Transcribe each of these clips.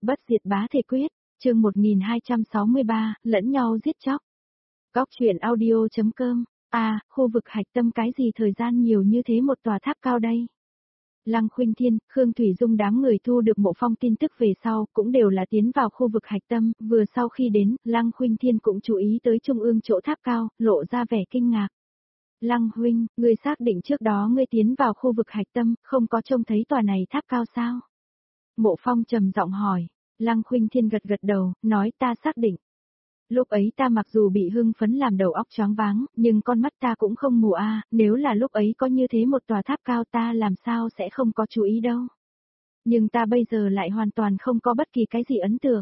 Bất diệt bá thể quyết, chương 1263, lẫn nhau giết chóc. Góc truyện audio.com, khu vực hạch tâm cái gì thời gian nhiều như thế một tòa tháp cao đây. Lăng Khuynh Thiên, Khương Thủy Dung đám người thu được Mộ Phong tin tức về sau, cũng đều là tiến vào khu vực hạch tâm, vừa sau khi đến, Lăng Khuynh Thiên cũng chú ý tới trung ương chỗ tháp cao, lộ ra vẻ kinh ngạc. Lăng huynh, ngươi xác định trước đó ngươi tiến vào khu vực hạch tâm, không có trông thấy tòa này tháp cao sao? Mộ Phong trầm giọng hỏi. Lăng Khuynh Thiên gật gật đầu, nói ta xác định. Lúc ấy ta mặc dù bị hưng phấn làm đầu óc choáng váng, nhưng con mắt ta cũng không mù nếu là lúc ấy có như thế một tòa tháp cao ta làm sao sẽ không có chú ý đâu. Nhưng ta bây giờ lại hoàn toàn không có bất kỳ cái gì ấn tượng.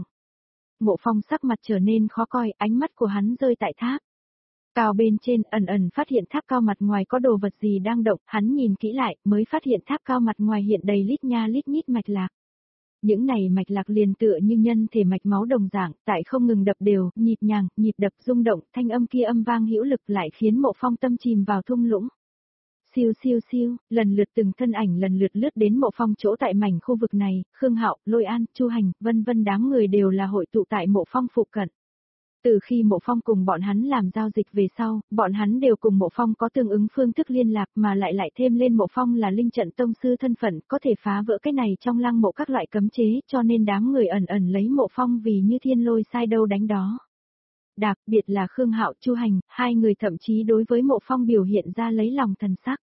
Mộ Phong sắc mặt trở nên khó coi, ánh mắt của hắn rơi tại tháp cao bên trên, ẩn ẩn phát hiện tháp cao mặt ngoài có đồ vật gì đang động, hắn nhìn kỹ lại, mới phát hiện tháp cao mặt ngoài hiện đầy lít nha lít nhít mạch lạc. Những này mạch lạc liền tựa như nhân thể mạch máu đồng dạng, tại không ngừng đập đều, nhịp nhàng, nhịp đập rung động, thanh âm kia âm vang hữu lực lại khiến Mộ Phong tâm chìm vào thung lũng. Siêu siêu siêu, lần lượt từng thân ảnh lần lượt lướt đến Mộ Phong chỗ tại mảnh khu vực này, Khương Hạo, Lôi An, Chu Hành, vân vân đám người đều là hội tụ tại Mộ Phong phụ cận. Từ khi Mộ Phong cùng bọn hắn làm giao dịch về sau, bọn hắn đều cùng Mộ Phong có tương ứng phương thức liên lạc mà lại thêm lên Mộ Phong là linh trận tông sư thân phận, có thể phá vỡ cái này trong lăng mộ các loại cấm chế, cho nên đám người ẩn ẩn lấy Mộ Phong vì như thiên lôi sai đâu đánh đó. Đặc biệt là Khương Hạo, Chu Hành, hai người thậm chí đối với Mộ Phong biểu hiện ra lấy lòng thần sắc.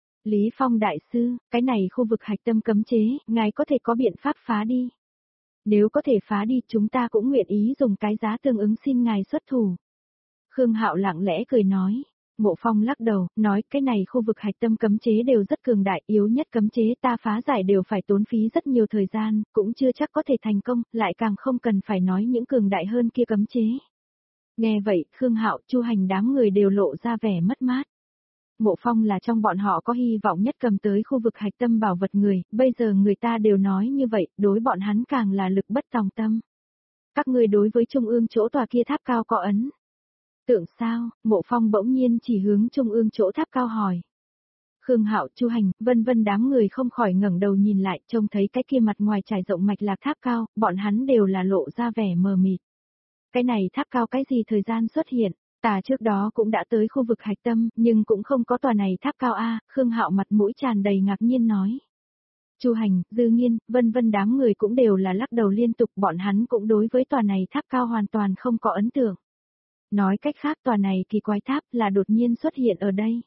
Lý Phong đại sư, cái này khu vực hạch tâm cấm chế, ngài có thể có biện pháp phá đi. Nếu có thể phá đi chúng ta cũng nguyện ý dùng cái giá tương ứng xin ngài xuất thủ. Khương Hạo lặng lẽ cười nói. Mộ Phong lắc đầu, nói cái này khu vực hạch tâm cấm chế đều rất cường đại, yếu nhất cấm chế ta phá giải đều phải tốn phí rất nhiều thời gian, cũng chưa chắc có thể thành công, lại càng không cần phải nói những cường đại hơn kia cấm chế. Nghe vậy, Khương Hạo, Chu Hành đám người đều lộ ra vẻ mất mát. Mộ Phong là trong bọn họ có hy vọng nhất cầm tới khu vực hạch tâm bảo vật người, bây giờ người ta đều nói như vậy, đối bọn hắn càng là lực bất tòng tâm. Các ngươi đối với trung ương chỗ tòa kia tháp cao có ấn tượng sao? Mộ Phong bỗng nhiên chỉ hướng trung ương chỗ tháp cao hỏi. Khương Hạo, Chu Hành, vân vân đám người không khỏi ngẩng đầu nhìn lại, trông thấy cái kia mặt ngoài trải rộng mạch lạc tháp cao, bọn hắn đều là lộ ra vẻ mờ mịt. Cái này tháp cao cái gì thời gian xuất hiện? Ta trước đó cũng đã tới khu vực hạch tâm, nhưng cũng không có tòa này tháp cao Khương Hạo mặt mũi tràn đầy ngạc nhiên nói. Chu Hành, Dư Nghiên, vân vân đám người cũng đều là lắc đầu liên tục, bọn hắn cũng đối với tòa này tháp cao hoàn toàn không có ấn tượng. Nói cách khác tòa này kỳ quái tháp là đột nhiên xuất hiện ở đây.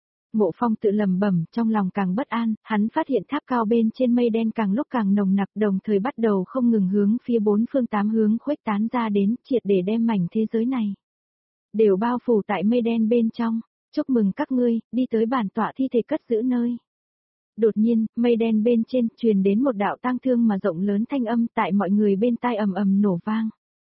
Mộ Phong tự lẩm bẩm, trong lòng càng bất an, hắn phát hiện tháp cao bên trên mây đen càng lúc càng nồng nặc, đồng thời bắt đầu không ngừng hướng phía bốn phương tám hướng khuếch tán ra đến, triệt để đem mảnh thế giới này đều bao phủ tại mây đen bên trong. Chúc mừng các ngươi, đi tới bản tọa thi thể cất giữ nơi. Đột nhiên, mây đen bên trên truyền đến một đạo tang thương mà rộng lớn thanh âm tại mọi người bên tai ầm ầm nổ vang.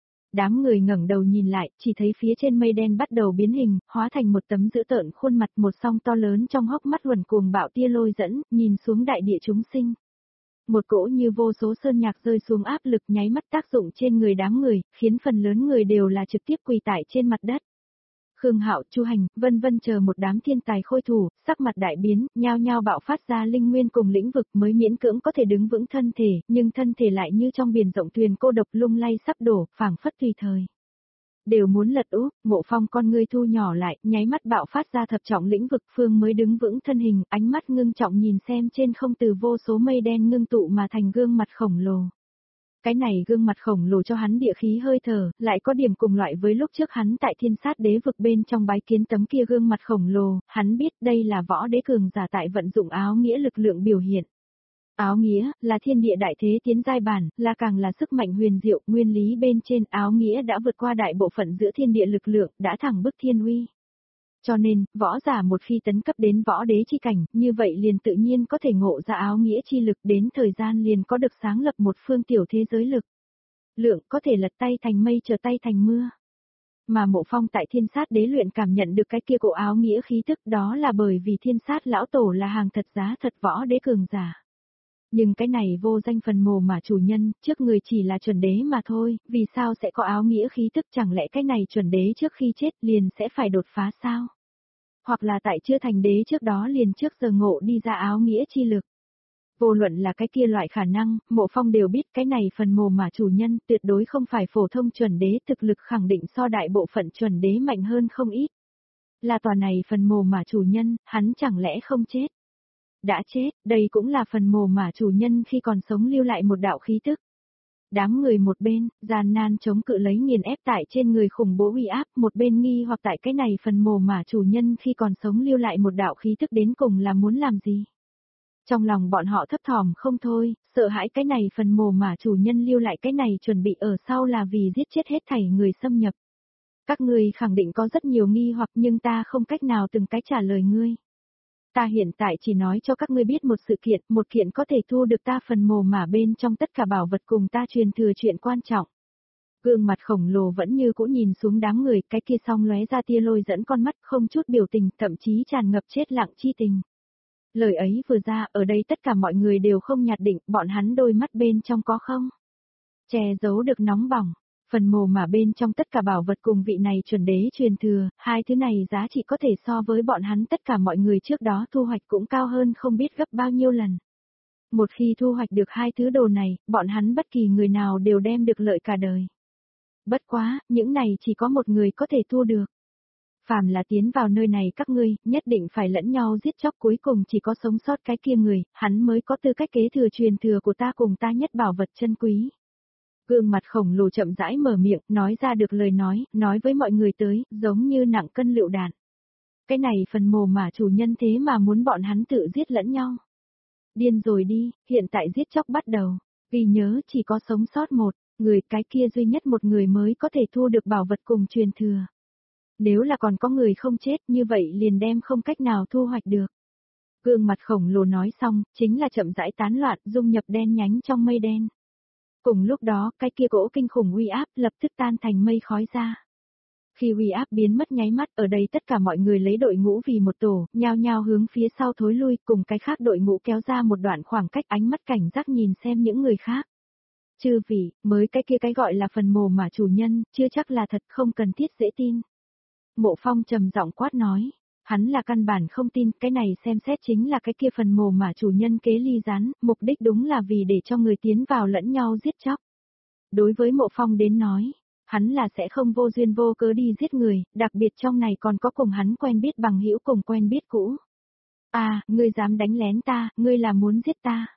Đám người ngẩng đầu nhìn lại, chỉ thấy phía trên mây đen bắt đầu biến hình, hóa thành một tấm dữ tợn khuôn mặt, một song to lớn trong hốc mắt luẩn cuồng bạo tia lôi dẫn, nhìn xuống đại địa chúng sinh. Một cỗ như vô số sơn nhạc rơi xuống áp lực nháy mắt tác dụng trên người đám người, khiến phần lớn người đều là trực tiếp quỳ tại trên mặt đất. Khương Hạo, Chu Hành, vân vân chờ một đám thiên tài khôi thủ, sắc mặt đại biến, nhao nhao bạo phát ra linh nguyên cùng lĩnh vực mới miễn cưỡng có thể đứng vững thân thể, nhưng thân thể lại như trong biển rộng thuyền cô độc lung lay sắp đổ, phảng phất tùy thời đều muốn lật úp. Mộ Phong con ngươi thu nhỏ lại, nháy mắt bạo phát ra thập trọng lĩnh vực phương mới đứng vững thân hình, ánh mắt ngưng trọng nhìn xem trên không từ vô số mây đen ngưng tụ mà thành gương mặt khổng lồ. Cái này gương mặt khổng lồ cho hắn địa khí hơi thở, lại có điểm cùng loại với lúc trước hắn tại thiên sát đế vực bên trong bái kiến tấm kia gương mặt khổng lồ, hắn biết đây là võ đế cường giả tại vận dụng áo nghĩa lực lượng biểu hiện. Áo nghĩa, là thiên địa đại thế tiến giai bản, là càng là sức mạnh huyền diệu, nguyên lý bên trên áo nghĩa đã vượt qua đại bộ phận giữa thiên địa lực lượng, đã thẳng bức thiên uy. Cho nên, võ giả một khi tấn cấp đến võ đế chi cảnh, như vậy liền tự nhiên có thể ngộ ra áo nghĩa chi lực, đến thời gian liền có được sáng lập một phương tiểu thế giới lực. Lượng có thể lật tay thành mây trở tay thành mưa. Mà Mộ Phong tại thiên sát đế luyện cảm nhận được cái kia cổ áo nghĩa khí thức, đó là bởi vì thiên sát lão tổ là hàng thật giá thật võ đế cường giả. Nhưng cái này vô danh phần mồ mà chủ nhân, trước người chỉ là chuẩn đế mà thôi, vì sao sẽ có áo nghĩa khí thức, chẳng lẽ cái này chuẩn đế trước khi chết liền sẽ phải đột phá sao? Hoặc là tại chưa thành đế trước đó liền trước giờ ngộ đi ra áo nghĩa chi lực. Vô luận là cái kia loại khả năng, Mộ Phong đều biết cái này phần mồ mả chủ nhân tuyệt đối không phải phổ thông chuẩn đế, thực lực khẳng định so đại bộ phận chuẩn đế mạnh hơn không ít. Là tòa này phần mồ mả chủ nhân, hắn chẳng lẽ không chết? Đã chết, đây cũng là phần mồ mả chủ nhân khi còn sống lưu lại một đạo khí tức. Đám người một bên, gian nan chống cự lấy nghiền ép tại trên người khủng bố uy áp, một bên nghi hoặc tại cái này phần mồ mả chủ nhân khi còn sống lưu lại một đạo khí tức đến cùng là muốn làm gì. Trong lòng bọn họ thấp thỏm không thôi, sợ hãi cái này phần mồ mả chủ nhân lưu lại cái này chuẩn bị ở sau là vì giết chết hết thảy người xâm nhập. Các ngươi khẳng định có rất nhiều nghi hoặc nhưng ta không cách nào từng cái trả lời ngươi. Ta hiện tại chỉ nói cho các ngươi biết một kiện có thể thu được ta phần mồ mả bên trong tất cả bảo vật cùng ta truyền thừa chuyện quan trọng. Gương mặt khổng lồ vẫn như cũ nhìn xuống đám người, cái kia song lóe ra tia lôi dẫn con mắt không chút biểu tình, thậm chí tràn ngập chết lặng chi tình. Lời ấy vừa ra, ở đây tất cả mọi người đều không nhạt định, bọn hắn đôi mắt bên trong có không? Che giấu được nóng bỏng. Phần mồ mà bên trong tất cả bảo vật cùng vị này chuẩn đế truyền thừa, hai thứ này giá trị có thể so với bọn hắn tất cả mọi người trước đó thu hoạch cũng cao hơn không biết gấp bao nhiêu lần. Một khi thu hoạch được hai thứ đồ này, bọn hắn bất kỳ người nào đều đem được lợi cả đời. Bất quá, những này chỉ có một người có thể thu được. Phàm là tiến vào nơi này các ngươi, nhất định phải lẫn nhau giết chóc, cuối cùng chỉ có sống sót cái kia người, hắn mới có tư cách kế thừa truyền thừa của ta cùng ta nhất bảo vật chân quý. Gương mặt khổng lồ chậm rãi mở miệng, nói ra được lời nói với mọi người tới, giống như nặng cân lựu đạn. Cái này phần mồ mà chủ nhân thế mà muốn bọn hắn tự giết lẫn nhau. Điên rồi đi, hiện tại giết chóc bắt đầu, vì nhớ chỉ có sống sót một người, cái kia duy nhất một người mới có thể thu được bảo vật cùng truyền thừa. Nếu là còn có người không chết như vậy liền đem không cách nào thu hoạch được. Gương mặt khổng lồ nói xong, chính là chậm rãi tán loạn, dung nhập đen nhánh trong mây đen. Cùng lúc đó, cái kia cỗ kinh khủng uy áp lập tức tan thành mây khói ra. Khi uy áp biến mất nháy mắt, ở đây tất cả mọi người lấy đội ngũ vì một tổ, nhao nhao hướng phía sau thối lui, cùng cái khác đội ngũ kéo ra một đoạn khoảng cách, ánh mắt cảnh giác nhìn xem những người khác. Chư vị, mới cái kia cái gọi là phần mồ mà chủ nhân, chưa chắc là thật, không cần thiết dễ tin. Mộ Phong trầm giọng quát nói, hắn là căn bản không tin, cái này xem xét chính là cái kia phần mồ mà chủ nhân kế ly gián, mục đích đúng là vì để cho người tiến vào lẫn nhau giết chóc. Đối với Mộ Phong đến nói, hắn là sẽ không vô duyên vô cớ đi giết người, đặc biệt trong này còn có cùng hắn quen biết bằng hữu cùng quen biết cũ. À, ngươi dám đánh lén ta, ngươi là muốn giết ta.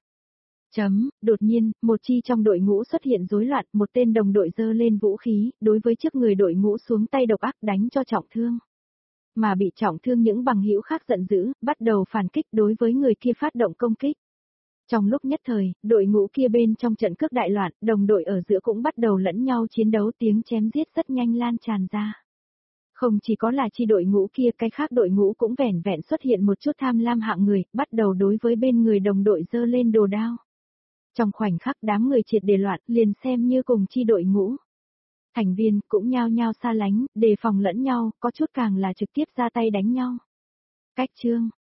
Đột nhiên, một chi trong đội ngũ xuất hiện rối loạn, một tên đồng đội giơ lên vũ khí, đối với trước người đội ngũ xuống tay độc ác đánh cho trọng thương. Mà bị trọng thương những bằng hữu khác giận dữ, bắt đầu phản kích đối với người kia phát động công kích. Trong lúc nhất thời, đội ngũ kia bên trong trận cước đại loạn, đồng đội ở giữa cũng bắt đầu lẫn nhau chiến đấu, tiếng chém giết rất nhanh lan tràn ra. Không chỉ có là chi đội ngũ kia, cái khác đội ngũ cũng vẻn vẹn xuất hiện một chút tham lam hạng người, bắt đầu đối với bên người đồng đội giơ lên đồ đao. Trong khoảnh khắc đám người triệt để loạn, liền xem như cùng chi đội ngũ. Thành viên cũng nhao nhao xa lánh, đề phòng lẫn nhau, có chút càng là trực tiếp ra tay đánh nhau. Cách chương